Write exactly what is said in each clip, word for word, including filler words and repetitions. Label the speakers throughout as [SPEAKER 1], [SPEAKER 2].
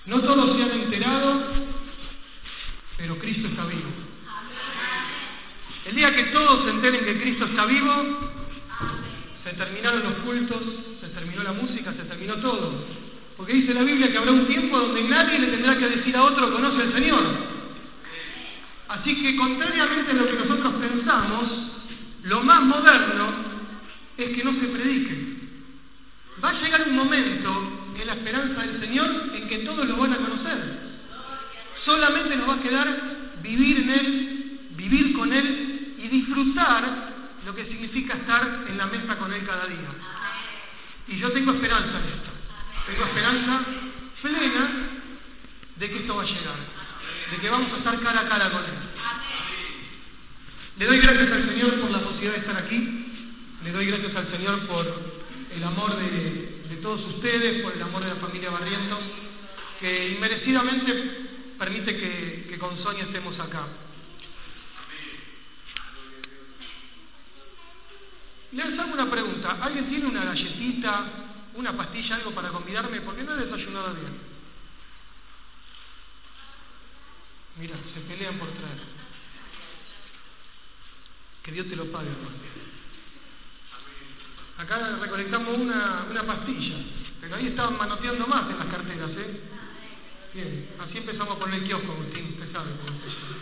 [SPEAKER 1] No todos se han enterado, pero Cristo está vivo. El día que todos se enteren que Cristo está vivo, se terminaron los cultos, se terminó la música, se terminó todo. Porque dice la Biblia que habrá un tiempo donde nadie le tendrá que decir a otro conoce al Señor. Así que contrariamente a lo que nosotros pensamos, lo más moderno es que no se predique. Va a llegar un momento en la esperanza del Señor en que todos lo van a conocer. Solamente nos va a quedar vivir en Él, vivir con Él y disfrutar lo que significa estar en la mesa con Él cada día. Y yo tengo esperanza en esto. Tengo esperanza plena de que esto va a llegar, de que vamos a estar cara a cara con Él. Le doy gracias al Señor por la posibilidad de estar aquí. Le doy gracias al Señor por el amor de, de todos ustedes, por el amor de la familia Barrientos, que inmerecidamente permite que, que con Sonia estemos acá. Les hago una pregunta. ¿Alguien tiene una galletita, una pastilla, algo para convidarme? Porque no he desayunado bien. Mira, se pelean por traer. Que Dios te lo pague, hermano. Acá recolectamos una, una pastilla, pero ahí estaban manoteando más en las carteras, ¿eh? Bien, así empezamos a poner el kiosco, Agustín, usted sabe cómo se llama.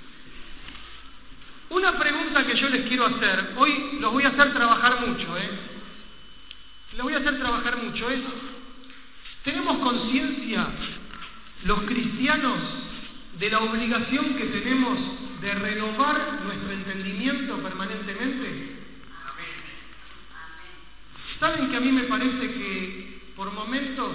[SPEAKER 1] Una pregunta que yo les quiero hacer, hoy los voy a hacer trabajar mucho, ¿eh? Los voy a hacer trabajar mucho, es, ¿tenemos conciencia los cristianos de la obligación que tenemos de renovar nuestro entendimiento permanentemente? ¿Saben que a mí me parece que por momentos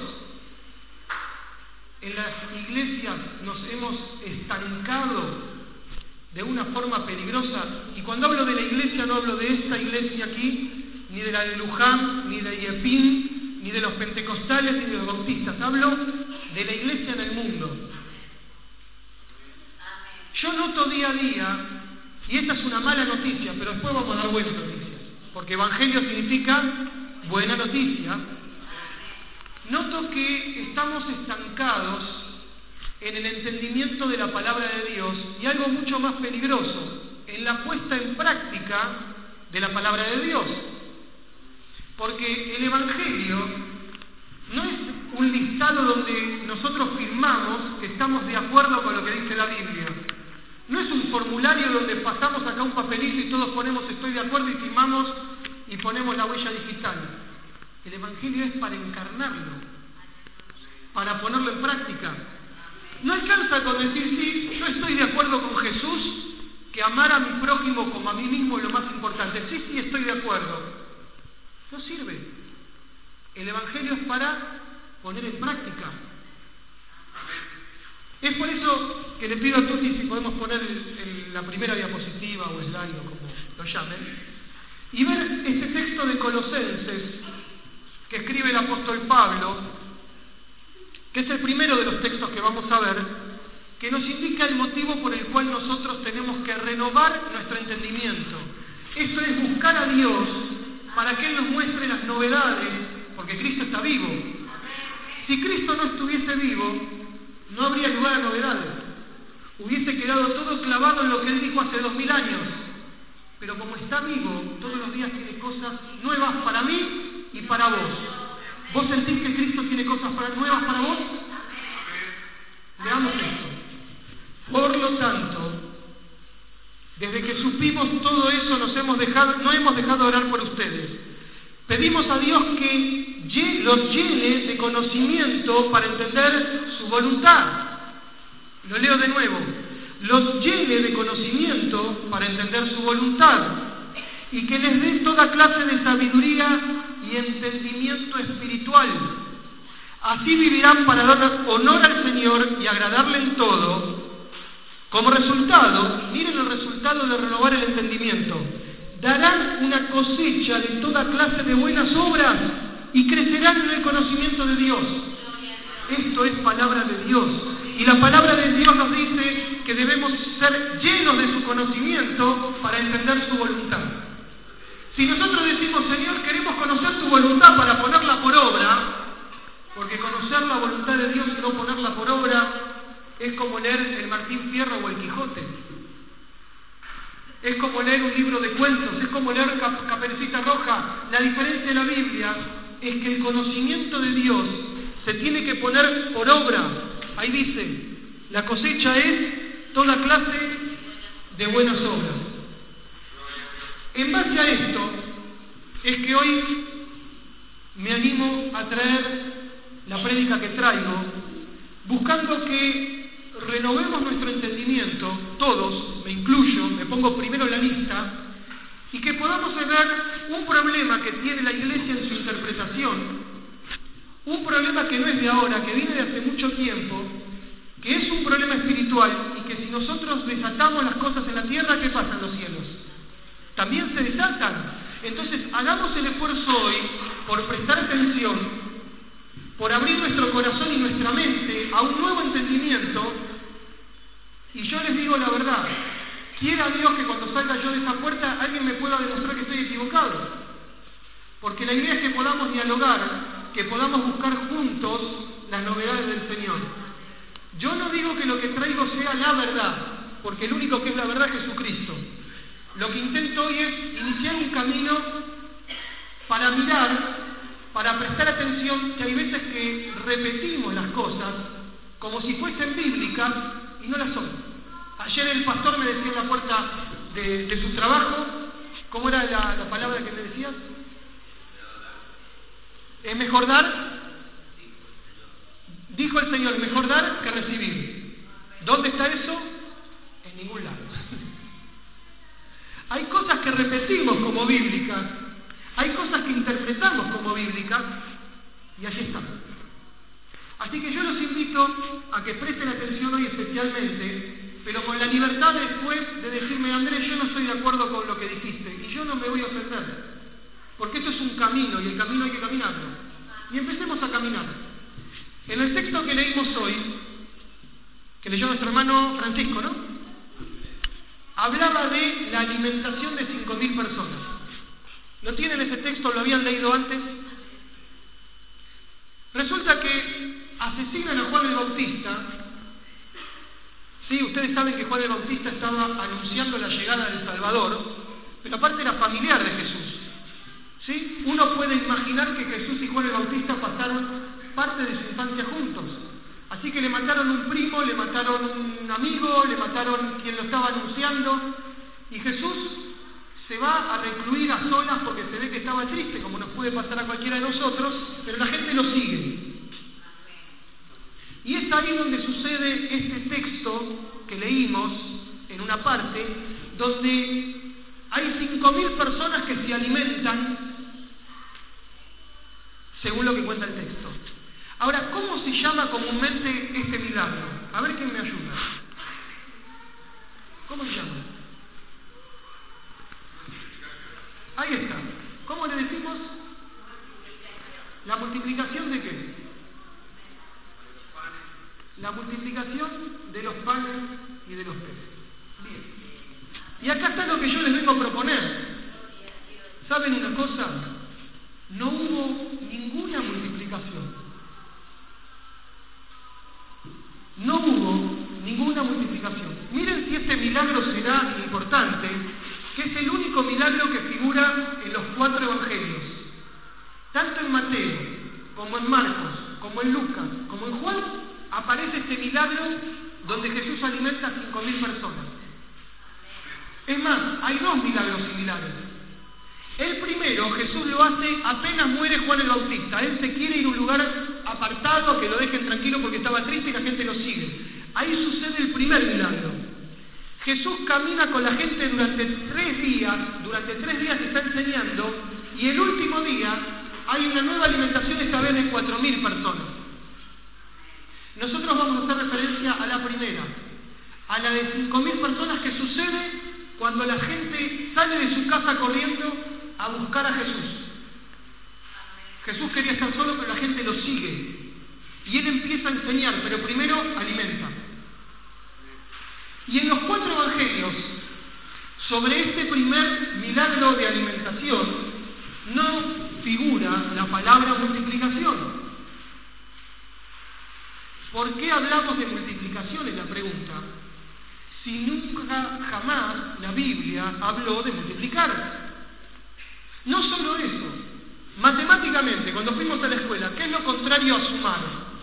[SPEAKER 1] en las iglesias nos hemos estancado de una forma peligrosa? Y cuando hablo de la iglesia no hablo de esta iglesia aquí, ni de la de Luján, ni de Iepín, ni de los pentecostales, ni de los bautistas. Hablo de la iglesia en el mundo. Yo noto día a día, y esta es una mala noticia, pero después vamos a dar buenas noticias, porque evangelio significa buena noticia. Noto que estamos estancados en el entendimiento de la palabra de Dios y algo mucho más peligroso, en la puesta en práctica de la palabra de Dios. Porque el evangelio no es un listado donde nosotros firmamos que estamos de acuerdo con lo que dice la Biblia. No es un formulario donde pasamos acá un papelito y todos ponemos estoy de acuerdo y firmamos y ponemos la huella digital. El evangelio es para encarnarlo, para ponerlo en práctica. No alcanza con decir, sí, yo estoy de acuerdo con Jesús, que amar a mi prójimo como a mí mismo es lo más importante. Sí, sí, estoy de acuerdo. No sirve. El evangelio es para poner en práctica. Es por eso que le pido a Tuti si podemos poner el, el, la primera diapositiva o slide o como lo llamen, y ver este texto de Colosenses que escribe el apóstol Pablo, que es el primero de los textos que vamos a ver, que nos indica el motivo por el cual nosotros tenemos que renovar nuestro entendimiento. Eso es buscar a Dios para que Él nos muestre las novedades, porque Cristo está vivo. Si Cristo no estuviese vivo, no habría lugar a novedades. Hubiese quedado todo clavado en lo que Él dijo hace dos mil años. Pero como está vivo, todos los días tiene cosas nuevas para mí y para vos. ¿Vos sentís que Cristo tiene cosas para, nuevas para vos? Veamos esto. Por lo tanto, desde que supimos todo eso, nos hemos dejado, no hemos dejado de orar por ustedes. Pedimos a Dios que los llene de conocimiento para entender su voluntad. Lo leo de nuevo. Los llene de conocimiento para entender su voluntad y que les dé toda clase de sabiduría y entendimiento espiritual. Así vivirán para dar honor al Señor y agradarle en todo. Como resultado, miren el resultado de renovar el entendimiento. Darán una cosecha de toda clase de buenas obras y crecerán en el conocimiento de Dios. Esto es palabra de Dios. Y la palabra de Dios nos dice que debemos ser llenos de su conocimiento para entender su voluntad. Si nosotros decimos, Señor, queremos conocer tu voluntad para ponerla por obra, Porque conocer la voluntad de Dios y no ponerla por obra es como leer el Martín Fierro o el Quijote. Es como leer un libro de cuentos, es como leer Cap- Caperucita Roja. La diferencia de la Biblia es que el conocimiento de Dios se tiene que poner por obra. Ahí dice, la cosecha es toda clase de buenas obras. En base a esto, es que hoy me animo a traer la prédica que traigo, buscando que renovemos nuestro entendimiento, todos, me incluyo, me pongo primero en la lista, y que podamos ver un problema que tiene la Iglesia en su interpretación, un problema que no es de ahora, que viene de hace mucho tiempo, que es un problema espiritual, y que si nosotros desatamos las cosas en la tierra, ¿qué pasa en los cielos? También se desatan. Entonces, hagamos el esfuerzo hoy por prestar atención, por abrir nuestro corazón y nuestra mente a un nuevo entendimiento. Y yo les digo la verdad, quiera Dios que cuando salga yo de esa puerta alguien me pueda demostrar que estoy equivocado. Porque la idea es que podamos dialogar, que podamos buscar juntos las novedades del Señor. Yo no digo que lo que traigo sea la verdad, porque el único que es la verdad es Jesucristo. Lo que intento hoy es iniciar un camino para mirar, para prestar atención, que hay veces que repetimos las cosas como si fuesen bíblicas y no las son. Ayer el pastor me decía en la puerta de, de su trabajo, ¿cómo era la, la palabra que me decías? ¿Es mejor dar? Dijo el Señor, mejor dar que recibir. ¿Dónde está eso? En ningún lado. Hay cosas que repetimos como bíblicas, hay cosas que interpretamos como bíblicas, y allí están. Así que yo los invito a que presten atención hoy especialmente, pero con la libertad después de decirme, Andrés, yo no estoy de acuerdo con lo que dijiste, y yo no me voy a ofender, porque esto es un camino, y el camino hay que caminarlo. Y empecemos a caminar. En el texto que leímos hoy, que leyó nuestro hermano Francisco, ¿no? Hablaba de la alimentación de cinco mil personas. ¿Lo tienen ese texto? ¿Lo habían leído antes? Resulta que asesinan a Juan el Bautista. Sí, ustedes saben que Juan el Bautista estaba anunciando la llegada del Salvador, pero aparte era familiar de Jesús. ¿Sí? Uno puede imaginar que Jesús y Juan el Bautista pasaron parte de su infancia juntos. Así que le mataron un primo, le mataron un amigo, le mataron quien lo estaba anunciando, y Jesús se va a recluir a solas porque se ve que estaba triste, como nos puede pasar a cualquiera de nosotros, pero la gente lo sigue. Y es ahí donde sucede este texto que leímos en una parte, donde hay cinco mil personas que se alimentan según lo que cuenta el texto. Ahora, ¿cómo se llama comúnmente este milagro? A ver quién me ayuda. ¿Cómo se llama? Ahí está. ¿Cómo le decimos? ¿La multiplicación de qué? La multiplicación de los panes y de los peces. Bien. Y acá está lo que yo les vengo a proponer. ¿Saben una cosa? No hubo ninguna multiplicación. No hubo ninguna multiplicación. Miren si este milagro será importante, que es el único milagro que figura en los cuatro evangelios. Tanto en Mateo, como en Marcos, como en Lucas, como en Juan, aparece este milagro donde Jesús alimenta a cinco mil personas. Es más, hay dos milagros similares. El primero, Jesús lo hace apenas muere Juan el Bautista. Él se quiere ir a un lugar apartado, a que lo dejen tranquilo porque estaba triste y la gente lo sigue. Ahí sucede el primer milagro. Jesús camina con la gente durante tres días, durante tres días está enseñando, y el último día hay una nueva alimentación, esta vez de cuatro mil personas. Nosotros vamos a hacer referencia a la primera, a la de cinco mil personas, que sucede cuando la gente sale de su casa corriendo a buscar a Jesús. Jesús quería estar solo, pero la gente lo sigue. Y él empieza a enseñar, pero primero alimenta. Y en los cuatro evangelios, sobre este primer milagro de alimentación, no figura la palabra multiplicación. ¿por qué hablamos de multiplicación? Es la pregunta. Si nunca, jamás, la Biblia habló de multiplicar. No solo eso. Matemáticamente, cuando fuimos a la escuela, ¿qué es lo contrario a sumar?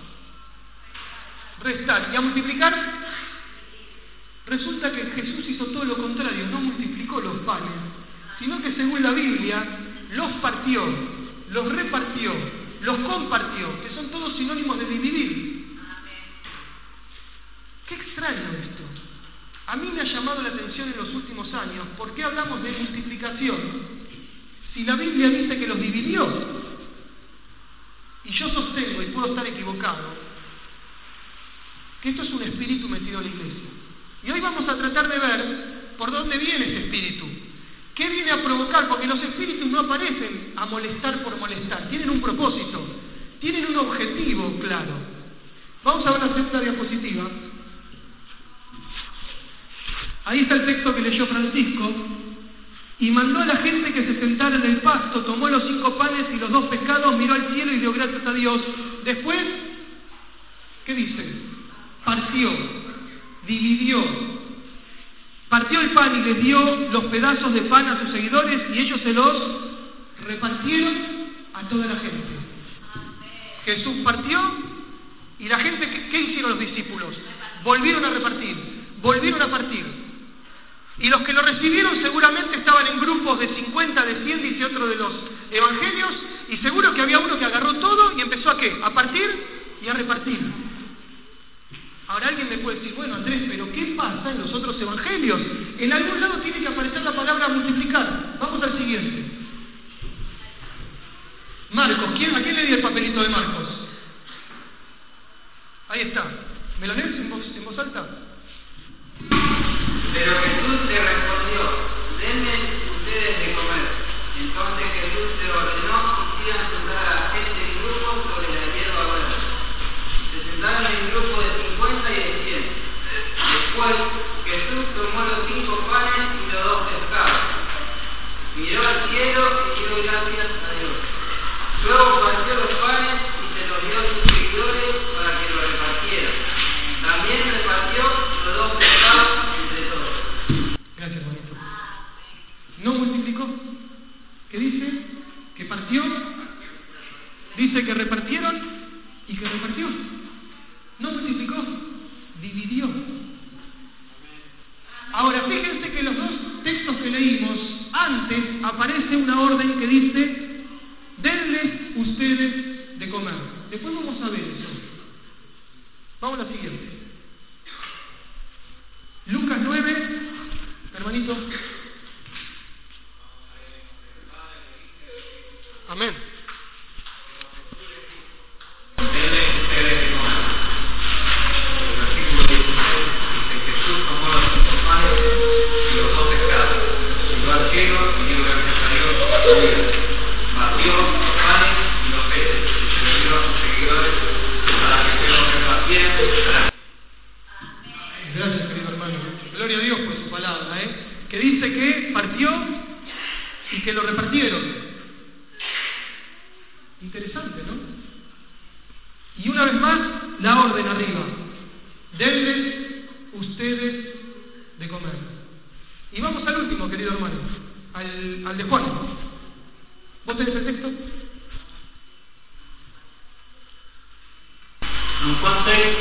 [SPEAKER 1] Restar. ¿Y a multiplicar? Resulta que Jesús hizo todo lo contrario, no multiplicó los panes, sino que según la Biblia, los partió, los repartió, los compartió, que son todos sinónimos de dividir. Qué extraño esto. A mí me ha llamado la atención en los últimos años, ¿por qué hablamos de multiplicación si la Biblia dice que los dividió? Y yo sostengo, y puedo estar equivocado, que esto es un espíritu metido en la iglesia. Y hoy vamos a tratar de ver por dónde viene ese espíritu. ¿Qué viene a provocar? Porque los espíritus no aparecen a molestar por molestar. Tienen un propósito. Tienen un objetivo claro. Vamos a ver la segunda diapositiva. Ahí está el texto que leyó Francisco. Y mandó a la gente que se sentara en el pasto, tomó los cinco panes y los dos pescados, miró al cielo y dio gracias a Dios. Después, ¿qué dice? Partió. Dividió, partió el pan y les dio los pedazos de pan a sus seguidores y ellos se los repartieron a toda la gente. Jesús partió y la gente, ¿qué hicieron los discípulos? Volvieron a repartir, volvieron a partir. Y los que lo recibieron seguramente estaban en grupos de cincuenta, de cien, dice otro de los evangelios, y seguro que había uno que agarró todo y empezó a ¿qué? A partir y a repartir. Ahora alguien me puede decir, bueno Andrés, pero ¿qué pasa en los otros evangelios? En algún lado tiene que aparecer la palabra multiplicar. Vamos al siguiente. Marcos, ¿quién, ¿a quién le di el papelito de Marcos? Ahí está. ¿Me lo lees en voz, en voz alta?
[SPEAKER 2] Pero Jesús le respondió, denme ustedes de comer. Entonces Jesús le ordenó que hicieran sentar a la gente en grupos sobre la hierba verde. Se sentaron en grupos de cincuenta y de cien. Después Jesús tomó los cinco panes y los dos pescados. Miró al cielo y dio gracias a Dios. Luego partió los panes y se los dio a sus seguidores para que lo repartieran. También repartió los dos pescados entre todos.
[SPEAKER 1] Gracias, Juanito. ¿No multiplicó? ¿Qué dice? Que partió. Dice que repartieron y que repartió. No multiplicó, dividió. Ahora, fíjense que en los dos textos que leímos, antes aparece una orden que dice, denles ustedes de comer. Después vamos a ver eso. Vamos a la siguiente. Lucas nueve, hermanito. Amén. Gracias, querido hermano. Gloria a Dios por su palabra, ¿eh? Que dice que partió y que lo repartieron. Interesante, ¿no? Y una vez más, la orden arriba. Denles ustedes de comer. Y vamos al último, querido hermano, al, al de Juan. ¿Vos tenés el texto?
[SPEAKER 3] En Juan seis,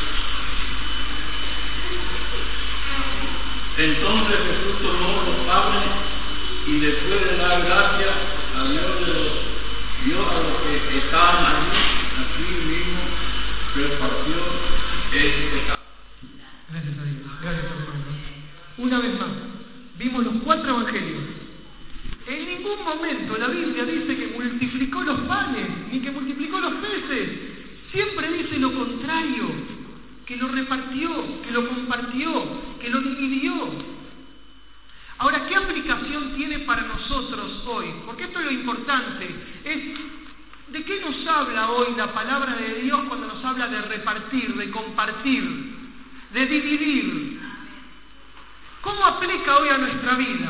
[SPEAKER 3] entonces Jesús tomó los panes y después de dar gracias a Dios, de los, dio a los que estaban allí, así mismo repartió el pecado.
[SPEAKER 1] Gracias a Dios, gracias hermano. Una vez más, vimos los cuatro evangelios. En ningún momento la Biblia dice que multiplicó los panes, ni que multiplicó los peces. Siempre dice lo contrario, que lo repartió, que lo compartió, que lo dividió. Ahora, ¿qué aplicación tiene para nosotros hoy? Porque esto es lo importante. Es, ¿de qué nos habla hoy la palabra de Dios cuando nos habla de repartir, de compartir, de dividir? ¿Cómo aplica hoy a nuestra vida?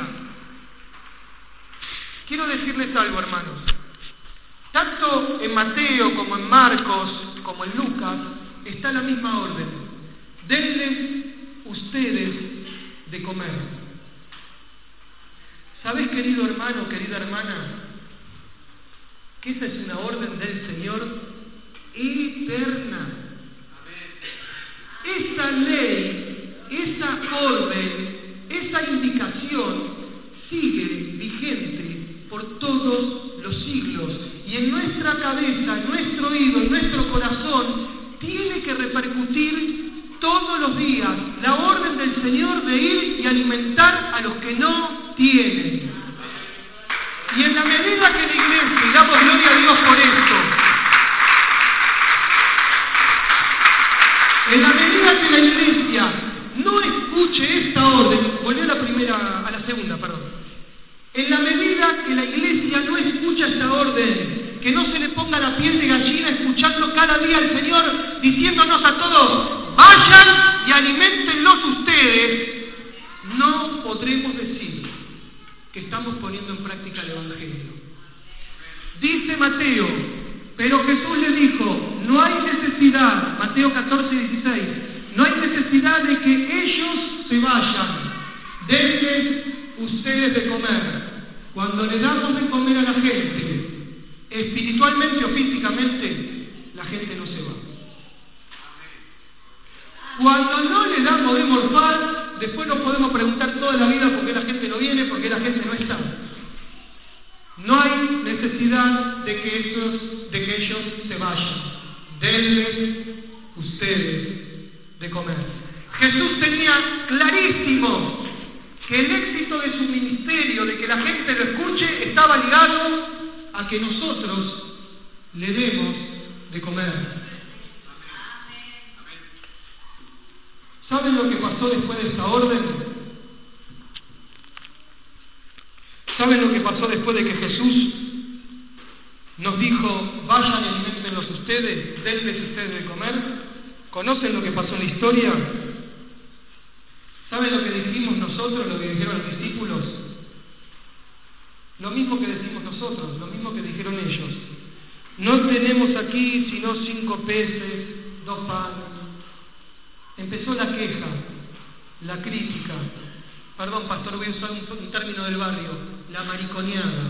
[SPEAKER 1] Quiero decirles algo, hermanos. Tanto en Mateo como en Marcos, como en Lucas, está la misma orden. Denles ustedes de comer. ¿Sabés, querido hermano, querida hermana, que esa es una orden del Señor eterna? Esa ley, esa orden, esa indicación sigue vigente por todos los siglos. Y en nuestra cabeza, en nuestro oído, en nuestro corazón, tiene que repercutir todos los días la orden del Señor de ir y alimentar a los que no tienen. Y en la medida que la iglesia, y damos gloria a Dios por esto, en la medida que la iglesia no escuche esta orden, volvió a la primera, a la segunda, perdón. En la medida que la iglesia no escucha esta orden, que no se le ponga la piel de gallina escuchando cada día al Señor diciéndonos a todos, vayan y aliméntenlos ustedes, no podremos decir que estamos poniendo en práctica el Evangelio. Dice Mateo, pero Jesús le dijo, no hay necesidad, Mateo catorce, dieciséis, no hay necesidad de que ellos se vayan, denles ustedes de comer. Cuando le damos de comer a la gente, espiritualmente o físicamente, la gente no se va. Cuando no le damos de morfar, después nos podemos preguntar toda la vida por qué la gente no viene, por qué la gente no está. No hay necesidad de que, esos, de que ellos se vayan. Denles ustedes de comer. Jesús tenía clarísimo que el éxito de su ministerio, de que la gente lo escuche, estaba ligado a que nosotros le demos de comer. ¿Saben lo que pasó después de esta orden? ¿Saben lo que pasó después de que Jesús nos dijo, vayan y aliméntenlos ustedes, denles ustedes de comer? ¿Conocen lo que pasó en la historia? ¿Saben lo que dijimos nosotros, lo que dijeron los discípulos? Lo mismo que decimos nosotros, lo mismo que dijeron ellos. No tenemos aquí sino cinco peces, dos panes. Empezó la queja, la crítica. Perdón, pastor, voy a usar un, un término del barrio, la mariconeada.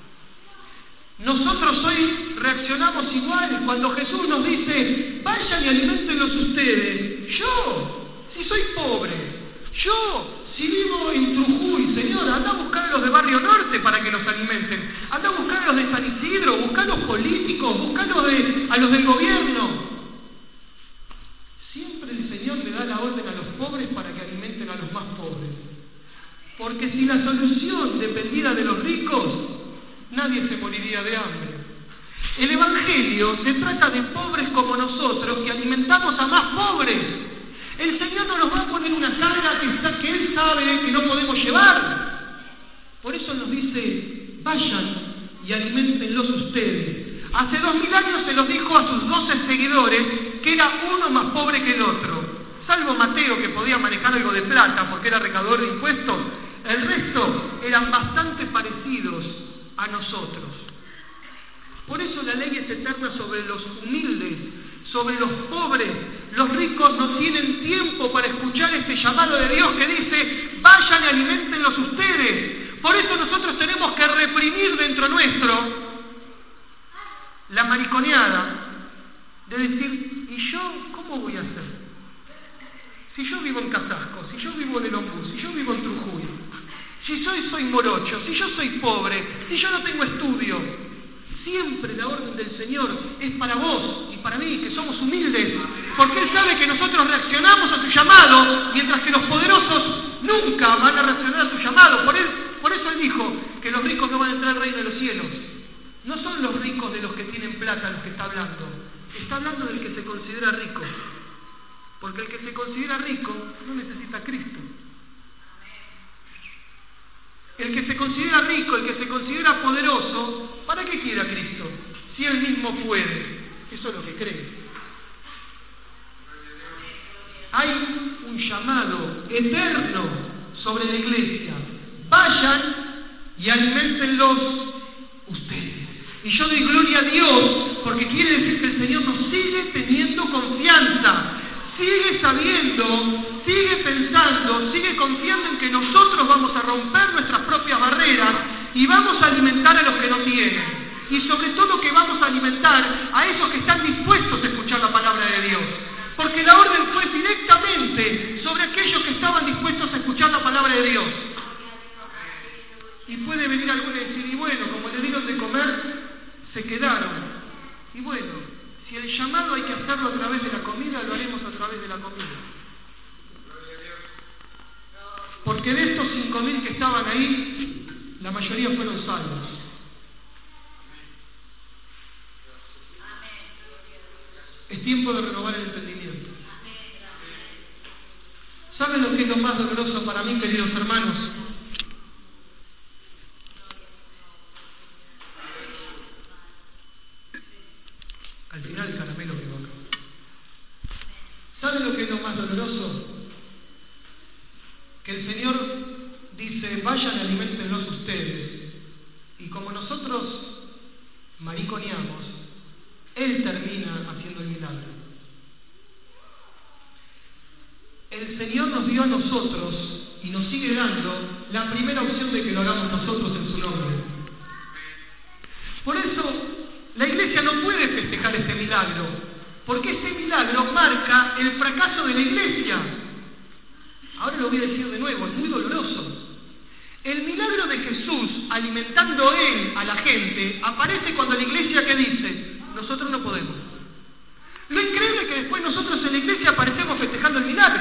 [SPEAKER 1] Nosotros hoy reaccionamos igual cuando Jesús nos dice, vayan y aliméntenlos ustedes. Yo, si soy pobre, yo, si vivo en Trujuy, Señor, anda a buscar a los de Barrio Norte para que los alimenten. Anda a buscar a los de San Isidro, busca a los políticos, busca a los, de, a los del gobierno. Siempre el Señor le da la orden a los pobres para que alimenten a los más pobres. Porque si la solución dependiera de los ricos, nadie se moriría de hambre. El Evangelio se trata de pobres como nosotros que alimentamos a más pobres. El Señor no nos va a poner una carga que, está, que Él sabe que no podemos llevar. Por eso nos dice, vayan y aliméntenlos ustedes. Hace dos mil años se los dijo a sus doce seguidores que era uno más pobre que el otro. Salvo Mateo, que podía manejar algo de plata porque era recaudador de impuestos, el resto eran bastante parecidos a nosotros. Por eso la ley es eterna sobre los humildes, sobre los pobres. Los ricos no tienen tiempo para escuchar este llamado de Dios que dice, vayan y aliméntenlos ustedes. Por eso nosotros tenemos que reprimir dentro nuestro la mariconeada de decir, ¿y yo cómo voy a hacer? Si yo vivo en Casasco, si yo vivo en el Ombú, si yo vivo en Trujuy, si yo soy morocho, si yo soy pobre, si yo no tengo estudio, siempre la orden del Señor es para vos y para mí, que somos humildes, porque Él sabe que nosotros reaccionamos a su llamado, mientras que los poderosos nunca van a reaccionar a su llamado. Por, él, por eso Él dijo que los ricos no van a entrar al reino de los cielos. No son los ricos de los que tienen plata los que está hablando. Está hablando del que se considera rico. Porque el que se considera rico no necesita a Cristo. El que se considera rico, el que se considera poderoso, ¿para qué quiere a Cristo? Si Él mismo puede. Eso es lo que cree. Hay un llamado eterno sobre la iglesia. Vayan y aliméntenlos ustedes. Y yo doy gloria a Dios porque quiere decir que el Señor nos sigue teniendo teniendo confianza, sigue sabiendo, sigue pensando, sigue confiando en que nosotros vamos a romper nuestras propias barreras y vamos a alimentar a los que no tienen. Y sobre todo que vamos a alimentar a esos que están dispuestos a escuchar la palabra de Dios. Porque la orden fue directamente sobre aquellos que estaban dispuestos a escuchar la palabra de Dios. Y puede venir alguno y decir, y bueno, como le dieron de comer, se quedaron. Y bueno, si el llamado hay que hacerlo a través de la comida, lo haremos a través de la comida. Porque de estos cinco mil que estaban ahí, la mayoría fueron salvos. Es tiempo de renovar el entendimiento. ¿Saben lo que es lo más doloroso para mí, queridos hermanos? Al final el caramelo que va acá. ¿Saben lo que es lo más doloroso? Que el Señor dice, vayan, aliméntenlos ustedes. Y como nosotros mariconeamos, Él termina haciendo el milagro. El Señor nos dio a nosotros y nos sigue dando la primera opción de que lo hagamos nosotros en su nombre. Por eso, la iglesia no puede festejar este milagro, porque este milagro marca el fracaso de la iglesia. Ahora lo voy a decir de nuevo, es muy doloroso. El milagro de Jesús, alimentando Él a la gente, aparece cuando la iglesia que dice, nosotros no podemos. Lo increíble es que después nosotros en la iglesia aparecemos festejando el milagro.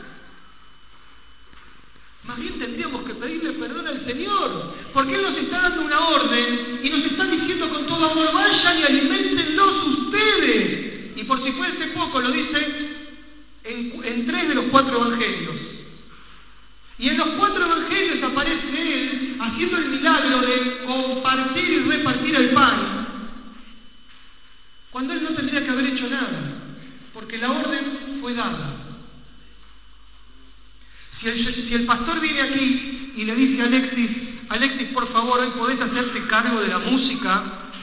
[SPEAKER 1] Más bien tendríamos que pedirle perdón al Señor, porque Él nos está dando una orden y nos está diciendo con todo amor, vayan y aliméntenlos ustedes. Y por si fuese poco, lo dice en, en tres de los cuatro evangelios. Y en los cuatro evangelios aparece Él haciendo el milagro de compartir y repartir el pan, cuando Él no tendría que haber hecho nada, porque la orden fue dada. Si el, si el pastor viene aquí y le dice a Alexis, Alexis, por favor, hoy podés hacerte cargo de la música,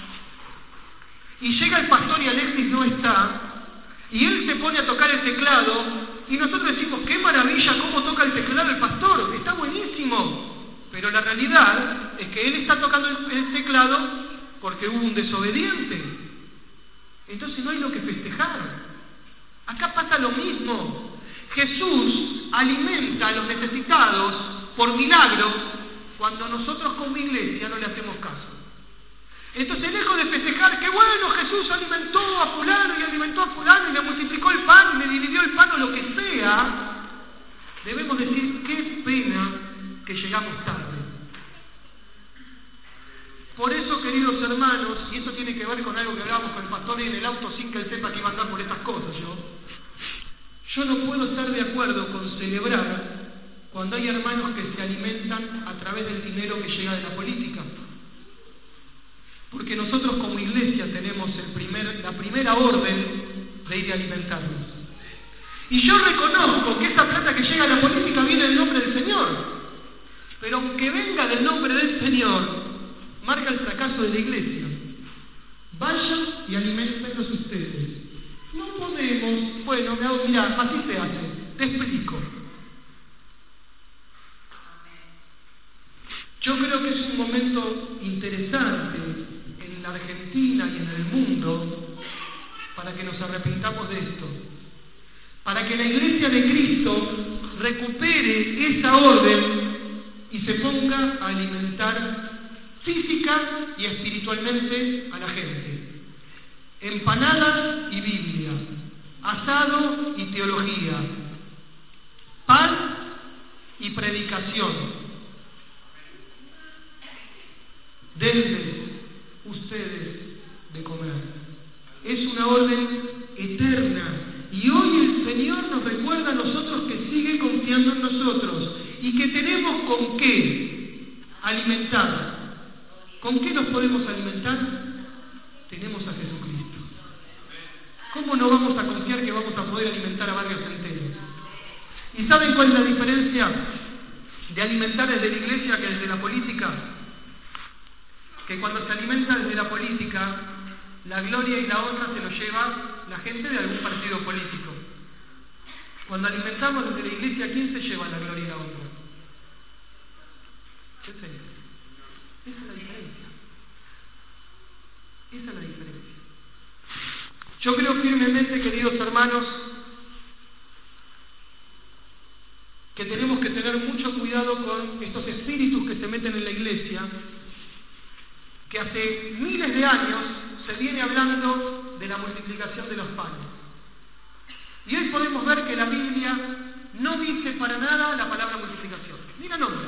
[SPEAKER 1] y llega el pastor y Alexis no está, y él se pone a tocar el teclado, y nosotros decimos, qué maravilla cómo toca el teclado el pastor, está buenísimo, pero la realidad es que él está tocando el, el teclado porque hubo un desobediente. Entonces no hay lo que festejar. Acá pasa lo mismo. Jesús alimenta a los necesitados por milagro cuando nosotros como iglesia no le hacemos caso. Entonces lejos de festejar que bueno, Jesús alimentó a fulano y alimentó a fulano y le multiplicó el pan y le dividió el pan o lo que sea, debemos decir qué pena que llegamos tarde. Por eso, queridos hermanos, y esto tiene que ver con algo que hablábamos con el pastor en el auto sin que él sepa que iba a andar por estas cosas, yo, yo no puedo estar de acuerdo con celebrar cuando hay hermanos que se alimentan a través del dinero que llega de la política. Porque nosotros como iglesia tenemos el primer, la primera orden de ir a alimentarnos. Y yo reconozco que esa plata que llega a la política viene del nombre del Señor. Pero aunque venga del nombre del Señor, marca el fracaso de la iglesia. Vayan y aliméntenlos ustedes. No podemos, bueno, me hago, mirá, así se hace, te explico. Yo creo que es un momento interesante en la Argentina y en el mundo para que nos arrepintamos de esto. Para que la iglesia de Cristo recupere esa orden y se ponga a alimentar física y espiritualmente a la gente. Empanada y Biblia, asado y teología, pan y predicación. Denles ustedes de comer. Es una orden eterna y hoy el Señor nos recuerda a nosotros que sigue confiando en nosotros y que tenemos con qué alimentar. ¿Con qué nos podemos alimentar? Tenemos a Jesucristo. ¿Cómo no vamos a confiar que vamos a poder alimentar a varios enteros? ¿Y saben cuál es la diferencia de alimentar desde la iglesia que desde la política? Que cuando se alimenta desde la política, la gloria y la honra se lo lleva la gente de algún partido político. Cuando alimentamos desde la iglesia, ¿quién se lleva la gloria y la honra? ¿Qué sería? Esa es la diferencia. Esa es la diferencia. Yo creo firmemente, queridos hermanos, que tenemos que tener mucho cuidado con estos espíritus que se meten en la iglesia, que hace miles de años se viene hablando de la multiplicación de los panes. Y hoy podemos ver que la Biblia no dice para nada la palabra multiplicación, ni la nombra.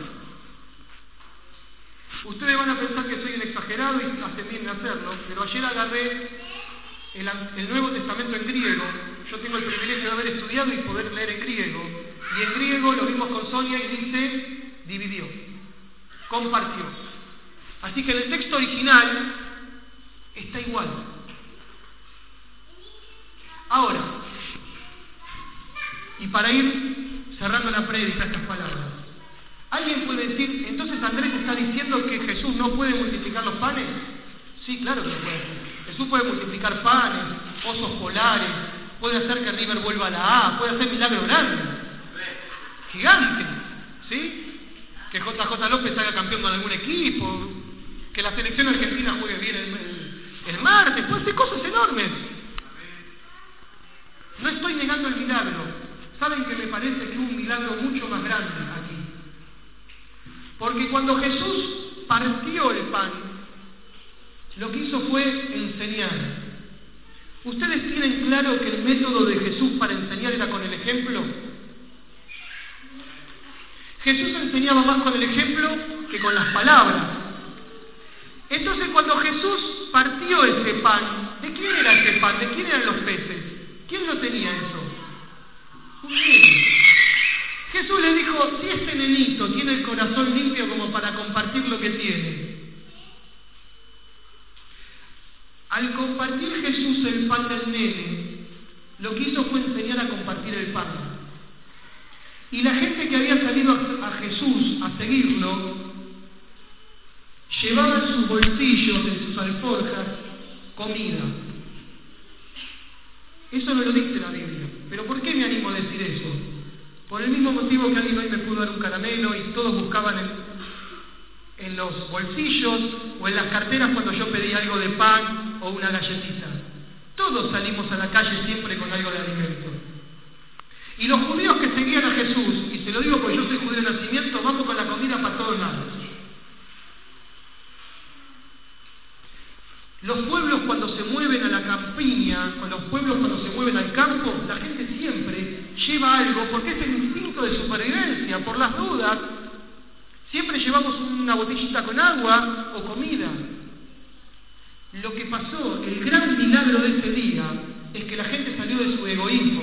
[SPEAKER 1] Ustedes van a pensar que soy un exagerado y hacen bien en hacerlo, pero ayer agarré el, el Nuevo Testamento en griego. Yo tengo el privilegio de haber estudiado y poder leer en griego. Y en griego lo vimos con Sonia y dice, dividió, compartió. Así que en el texto original está igual. Ahora, y para ir cerrando la prédica estas palabras, ¿alguien puede decir, entonces Andrés está diciendo que Jesús no puede multiplicar los panes? Sí, claro que lo puede hacer. Jesús puede multiplicar panes, osos polares, puede hacer que River vuelva a la A, puede hacer milagros grandes, gigantes, ¿sí? Que J J López haga campeón con algún equipo, que la selección argentina juegue bien el, el, el martes, puede hacer cosas enormes. No estoy negando el milagro. ¿Saben que me parece que hubo un milagro mucho más grande aquí? Porque cuando Jesús partió el pan, lo que hizo fue enseñar. ¿Ustedes tienen claro que el método de Jesús para enseñar era con el ejemplo? Jesús enseñaba más con el ejemplo que con las palabras. Entonces, cuando Jesús partió ese pan, ¿de quién era ese pan? ¿De quién eran los peces? ¿Quién lo tenía eso? Un nene. Jesús le dijo, si este nenito tiene el corazón limpio como para compartir lo que tiene. Al compartir Jesús el pan del nene, lo que hizo fue enseñar a compartir el pan. Y la gente que había salido a Jesús a seguirlo, llevaba en sus bolsillos, en sus alforjas, comida. Eso no lo dice la Biblia. ¿Pero por qué me animo a decir eso? Por el mismo motivo que alguien hoy me pudo dar un caramelo y todos buscaban en, en los bolsillos o en las carteras cuando yo pedí algo de pan o una galletita. Todos salimos a la calle siempre con algo de alimento. Y los judíos que seguían a Jesús, y se lo digo porque yo soy judío de nacimiento, vamos con la comida para todos lados. Los pueblos cuando se mueven a la campiña, o los pueblos cuando se mueven al campo, la gente siempre lleva algo, porque es el instinto de supervivencia, por las dudas. Siempre llevamos una botellita con agua o comida. Lo que pasó, el gran milagro de ese día, es que la gente salió de su egoísmo.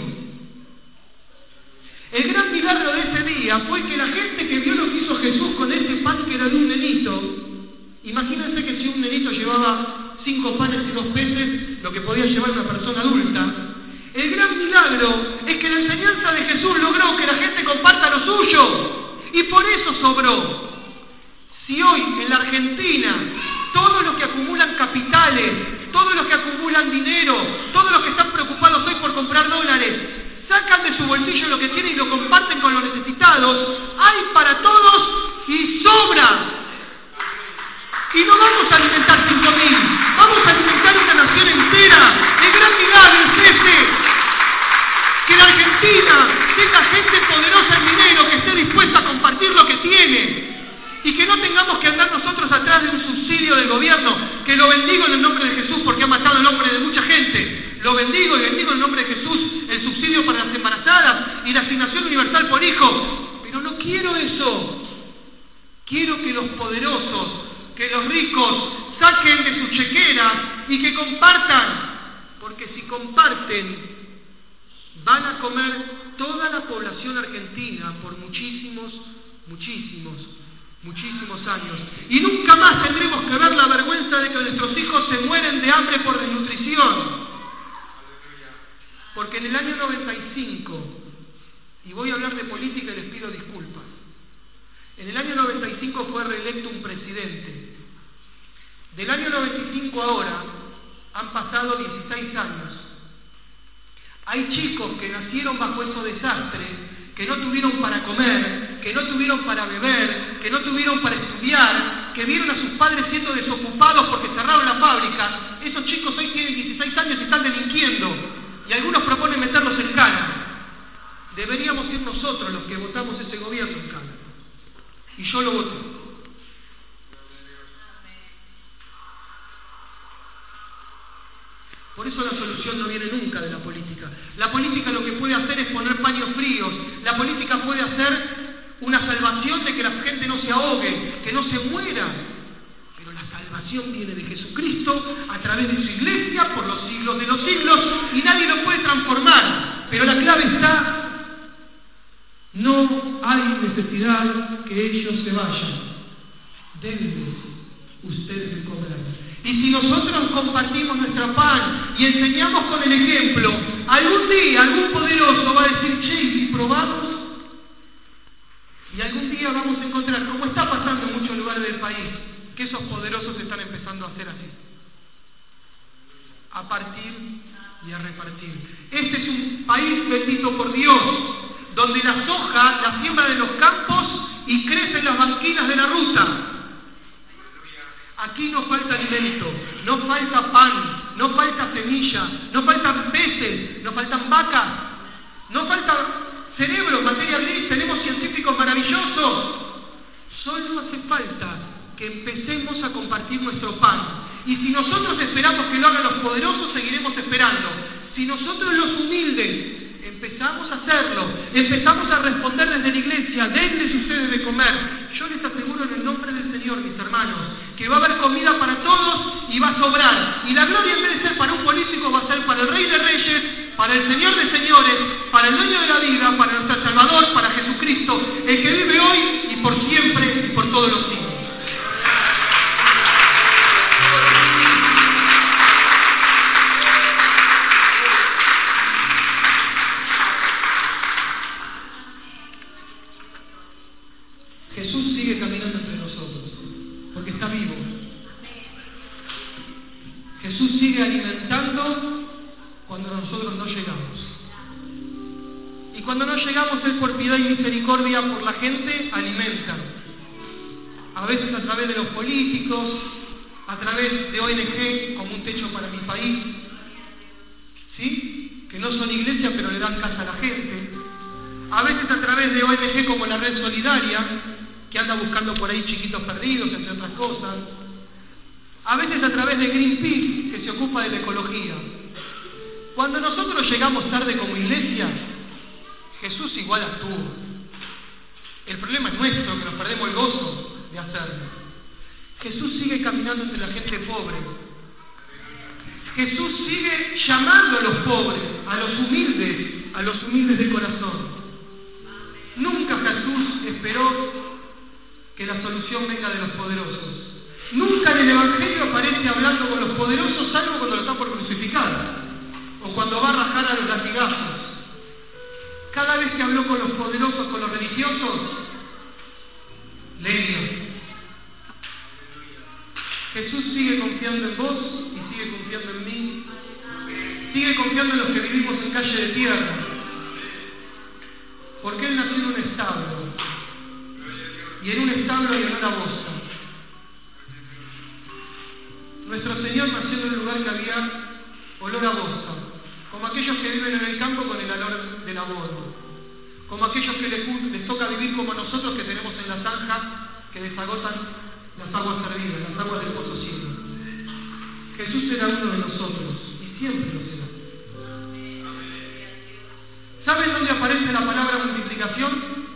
[SPEAKER 1] El gran milagro de ese día fue que la gente que vio lo que hizo Jesús con ese pan que era de un nenito, imagínense que si un nenito llevaba cinco panes y dos peces, lo que podía llevar una persona adulta, el gran milagro es que la enseñanza de Jesús logró que la gente comparta lo suyo, y por eso sobró. Si hoy en la Argentina todos los que acumulan capitales, todos los que acumulan dinero, todos los que están preocupados hoy por comprar dólares, sacan de su bolsillo lo que tienen y lo comparten con los necesitados, hay para todos y sobra. Y no vamos a alimentar cinco mil, vamos a alimentar una nación entera. El gran milagro es ese, que la Argentina tenga gente poderosa en dinero que esté dispuesta a compartir lo que tiene. Y que no tengamos que andar nosotros atrás de un subsidio del gobierno, que lo bendigo en el nombre de Jesús porque ha matado el nombre de mucha gente. Lo bendigo y bendigo en el nombre de Jesús el subsidio para las embarazadas y la asignación universal por hijo. Pero no quiero eso. Quiero que los poderosos, que los ricos saquen de sus chequeras y que compartan. Porque si comparten, van a comer toda la población argentina por muchísimos, muchísimos muchísimos años. Y nunca más tendremos que ver la vergüenza de que nuestros hijos se mueren de hambre por desnutrición. Porque en el año noventa y cinco, y voy a hablar de política y les pido disculpas, en el año noventa y cinco fue reelecto un presidente. Del año noventa y cinco ahora han pasado dieciséis años. Hay chicos que nacieron bajo esos desastres, que no tuvieron para comer, que no tuvieron para beber, que no tuvieron para estudiar, que vieron a sus padres siendo desocupados porque cerraron la fábrica. Esos chicos hoy tienen dieciséis años y están delinquiendo, y algunos proponen meterlos en cana. Deberíamos ser nosotros los que votamos ese gobierno en cana. Y yo lo voté. Por eso la solución no viene nunca de la política. La política lo que puede hacer es poner paños fríos. La política puede hacer una salvación de que la gente no se ahogue, que no se muera. Pero la salvación viene de Jesucristo a través de su iglesia por los siglos de los siglos y nadie lo puede transformar. Pero la clave está: no hay necesidad que ellos se vayan. Denles ustedes de comer. Y si nosotros compartimos nuestro pan y enseñamos con el ejemplo, algún día algún poderoso va a decir, che, ¿y si probamos? Y algún día vamos a encontrar, como está pasando en muchos lugares del país, que esos poderosos están empezando a hacer así. A partir y a repartir. Este es un país bendito por Dios, donde la soja la siembra de los campos y crecen las banquinas de la ruta. Aquí no falta alimento, no falta pan, no falta semilla, no faltan peces, no faltan vacas, no falta cerebro, materia gris, tenemos científicos maravillosos. Solo hace falta que empecemos a compartir nuestro pan. Y si nosotros esperamos que lo hagan los poderosos, seguiremos esperando. Si nosotros los humildes empezamos a hacerlo, empezamos a responder desde la iglesia, denles ustedes de comer, yo les aseguro en el nombre del Señor, mis hermanos, que va a haber comida para todos y va a sobrar. Y la gloria, en vez de ser para un político, va a ser para el Rey de Reyes, para el Señor de Señores, para el Dueño de la vida, para nuestro Salvador, para Jesucristo, el que vive hoy y por siempre y por todos los siglos. Jesús sigue caminando entre nosotros, porque está vivo. Jesús sigue alimentando cuando nosotros no llegamos. Y cuando no llegamos, Él por piedad y misericordia por la gente alimenta. A veces a través de los políticos, a través de O N G como Un Techo para Mi País, ¿sí? Que no son iglesia pero le dan casa a la gente. A veces a través de O N G como la Red Solidaria, que anda buscando por ahí chiquitos perdidos, entre otras cosas. A veces a través de Greenpeace, que se ocupa de la ecología. Cuando nosotros llegamos tarde como iglesia, Jesús igual actúa. El problema es nuestro, que nos perdemos el gozo de hacerlo. Jesús sigue caminando entre la gente pobre. Jesús sigue llamando a los pobres, a los humildes, a los humildes de corazón. Nunca Jesús esperó que la solución venga de los poderosos. Nunca en el Evangelio aparece hablando con los poderosos, salvo cuando lo está por crucificar, o cuando va a rajar a los latigazos. Cada vez que habló con los poderosos, con los religiosos, leña. Jesús sigue confiando en vos y sigue confiando en mí. Sigue confiando en los que vivimos en calle de tierra. Porque Él nació en un establo. Y en un establo hay olor a bosta. Nuestro Señor nació en un lugar que había olor a bosta. Como aquellos que viven en el campo con el olor del abono. Como aquellos que les, les toca vivir como nosotros, que tenemos en la zanja que desagotan las aguas servidas, las aguas del pozo ciego. Jesús era uno de nosotros y siempre lo será. ¿Saben dónde aparece la palabra multiplicación?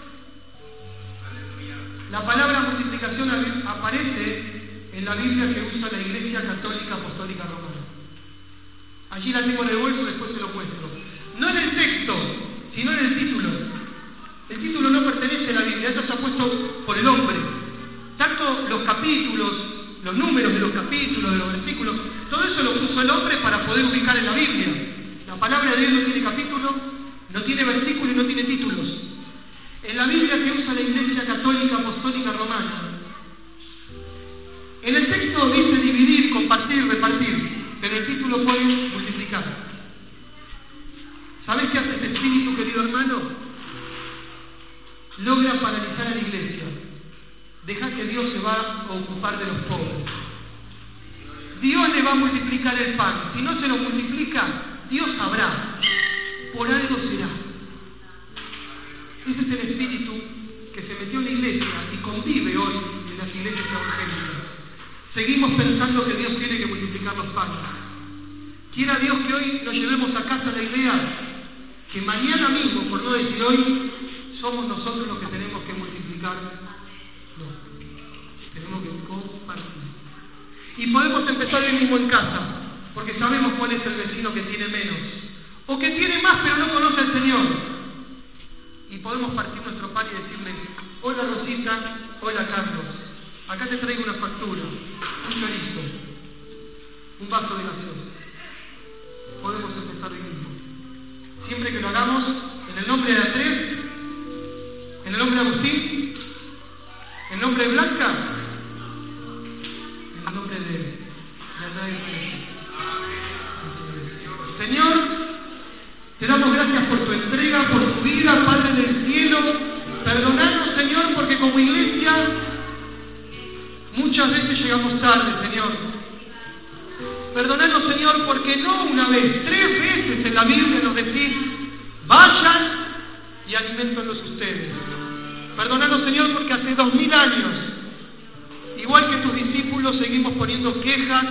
[SPEAKER 1] La palabra multiplicación aparece en la Biblia que usa la Iglesia Católica Apostólica Romana. Allí la tengo en el bolso, después se lo muestro. No en el texto, sino en el título. El título no pertenece a la Biblia, eso está puesto por el hombre. Tanto los capítulos, los números de los capítulos, de los versículos, todo eso lo puso el hombre para poder ubicar en la Biblia. La palabra de Dios no tiene capítulo, no tiene versículo y no tiene títulos. En la Biblia que usa la Iglesia Católica Apostólica Romana, en el texto dice dividir, compartir, repartir, pero el título pone multiplicar. humano logra paralizar a la iglesia, deja que Dios se va a ocupar de los pobres. Dios le va a multiplicar el pan. Si no se lo multiplica, Dios sabrá. Por algo será. Ese es el espíritu que se metió en la iglesia y convive hoy en las iglesias evangélicas. Seguimos pensando que Dios tiene que multiplicar los panes. Quiera Dios que hoy nos llevemos a casa la idea que mañana mismo, por no decir hoy, somos nosotros los que tenemos que multiplicar. No, tenemos que compartir. Y podemos empezar hoy mismo en casa, porque sabemos cuál es el vecino que tiene menos, o que tiene más pero no conoce al Señor. Y podemos partir nuestro pan y decirle: hola Rosita, hola Carlos, acá te traigo una factura, un chorizo, un vaso de gaseosa. Podemos empezar hoy mismo. Siempre que lo hagamos, en el nombre de Andrés, en el nombre de Agustín, en el nombre de Blanca, en el nombre de, de Andrés. Señor, te damos gracias por tu entrega, por tu vida, Padre del cielo. Perdonadnos, Señor, porque como iglesia muchas veces llegamos tarde, Señor. Perdonadnos, Señor, porque no una vez, tres veces en la Biblia nos decís: vayan y aliméntenlos ustedes. Perdonadnos, Señor, porque hace dos mil años, igual que tus discípulos, seguimos poniendo quejas,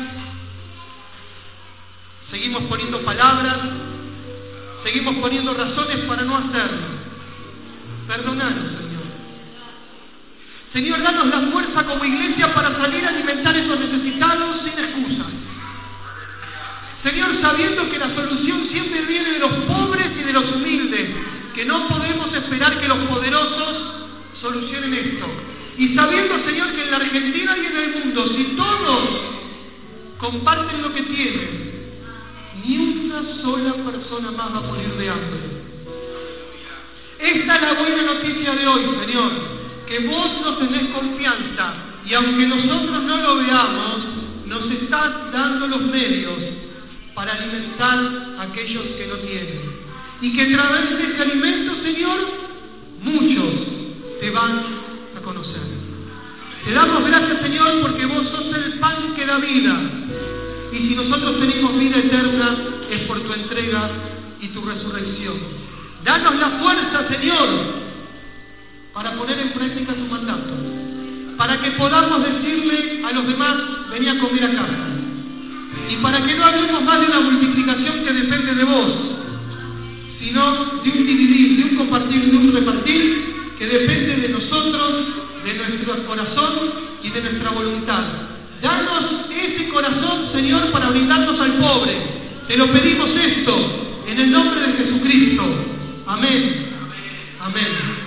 [SPEAKER 1] seguimos poniendo palabras, seguimos poniendo razones para no hacerlo. Perdonadnos, Señor. Señor, danos la fuerza como iglesia para salir a alimentar a esos necesitados sin excusas. Señor, sabiendo que la solución siempre viene de los pobres y de los humildes, que no podemos esperar que los poderosos solucionen esto. Y sabiendo, Señor, que en la Argentina y en el mundo, si todos comparten lo que tienen, ni una sola persona más va a morir de hambre. Esta es la buena noticia de hoy, Señor, que vos nos tenés confianza y aunque nosotros no lo veamos, nos estás dando los medios para alimentar a aquellos que no tienen. Y que a través de ese alimento, Señor, muchos te van a conocer. Te damos gracias, Señor, porque vos sos el pan que da vida. Y si nosotros tenemos vida eterna, es por tu entrega y tu resurrección. Danos la fuerza, Señor, para poner en práctica tu mandato. Para que podamos decirle a los demás: vení a comer a casa. Y para que no hablemos más de una multiplicación que depende de vos, sino de un dividir, de un compartir, de un repartir, que depende de nosotros, de nuestro corazón y de nuestra voluntad. Danos ese corazón, Señor, para brindarnos al pobre. Te lo pedimos esto, en el nombre de Jesucristo. Amén. Amén.